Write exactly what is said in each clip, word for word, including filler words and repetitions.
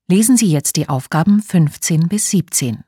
Lesen Sie jetzt die Aufgaben fünfzehn bis siebzehn.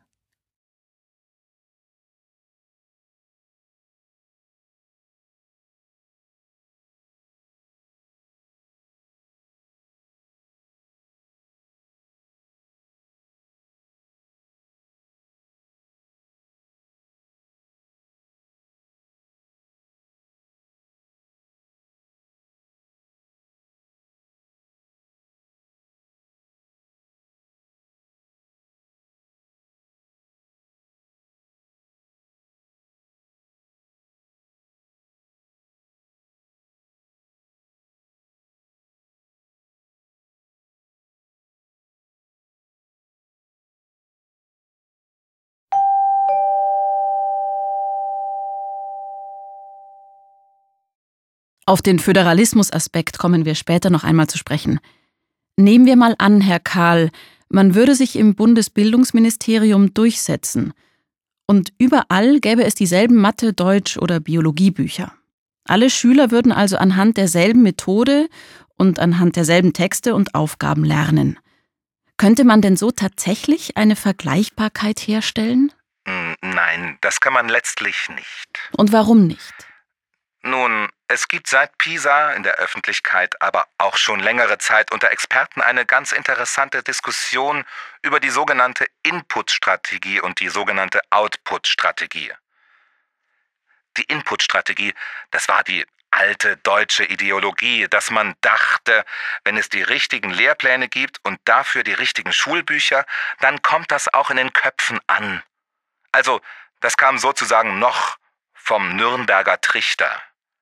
Auf den Föderalismusaspekt kommen wir später noch einmal zu sprechen. Nehmen wir mal an, Herr Kahl, man würde sich im Bundesbildungsministerium durchsetzen. Und überall gäbe es dieselben Mathe-, Deutsch- oder Biologiebücher. Alle Schüler würden also anhand derselben Methode und anhand derselben Texte und Aufgaben lernen. Könnte man denn so tatsächlich eine Vergleichbarkeit herstellen? Nein, das kann man letztlich nicht. Und warum nicht? Nun, es gibt seit PISA in der Öffentlichkeit, aber auch schon längere Zeit unter Experten eine ganz interessante Diskussion über die sogenannte Input-Strategie und die sogenannte Output-Strategie. Die Input-Strategie, das war die alte deutsche Ideologie, dass man dachte, wenn es die richtigen Lehrpläne gibt und dafür die richtigen Schulbücher, dann kommt das auch in den Köpfen an. Also, das kam sozusagen noch vom Nürnberger Trichter.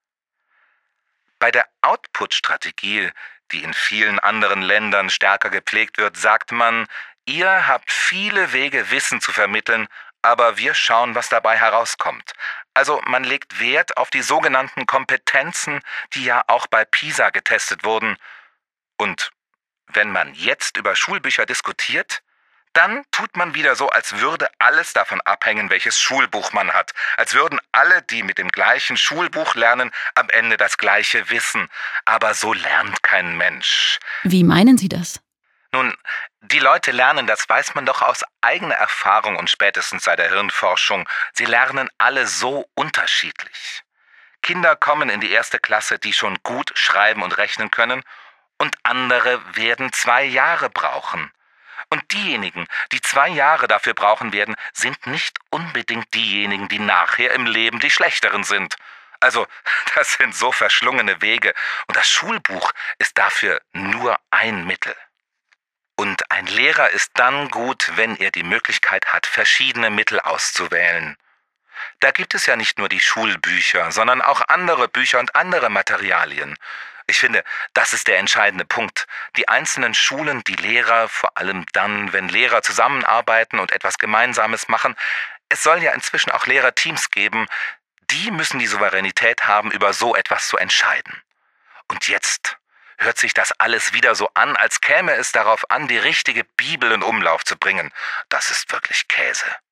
Bei der Output-Strategie, die in vielen anderen Ländern stärker gepflegt wird, sagt man, ihr habt viele Wege, Wissen zu vermitteln, aber wir schauen, was dabei herauskommt. Also man legt Wert auf die sogenannten Kompetenzen, die ja auch bei PISA getestet wurden. Und wenn man jetzt über Schulbücher diskutiert, dann tut man wieder so, als würde alles davon abhängen, welches Schulbuch man hat. Als würden alle, die mit dem gleichen Schulbuch lernen, am Ende das gleiche wissen. Aber so lernt kein Mensch. Wie meinen Sie das? Nun, die Leute lernen, das weiß man doch aus eigener Erfahrung und spätestens seit der Hirnforschung. Sie lernen alle so unterschiedlich. Kinder kommen in die erste Klasse, die schon gut schreiben und rechnen können, und andere werden zwei Jahre brauchen. Und diejenigen, die zwei Jahre dafür brauchen werden, sind nicht unbedingt diejenigen, die nachher im Leben die Schlechteren sind. Also, das sind so verschlungene Wege und das Schulbuch ist dafür nur ein Mittel. Und ein Lehrer ist dann gut, wenn er die Möglichkeit hat, verschiedene Mittel auszuwählen. Da gibt es ja nicht nur die Schulbücher, sondern auch andere Bücher und andere Materialien. Ich finde, das ist der entscheidende Punkt. Die einzelnen Schulen, die Lehrer, vor allem dann, wenn Lehrer zusammenarbeiten und etwas Gemeinsames machen, es soll ja inzwischen auch Lehrerteams geben, die müssen die Souveränität haben, über so etwas zu entscheiden. Und jetzt hört sich das alles wieder so an, als käme es darauf an, die richtige Bibel in Umlauf zu bringen. Das ist wirklich Käse.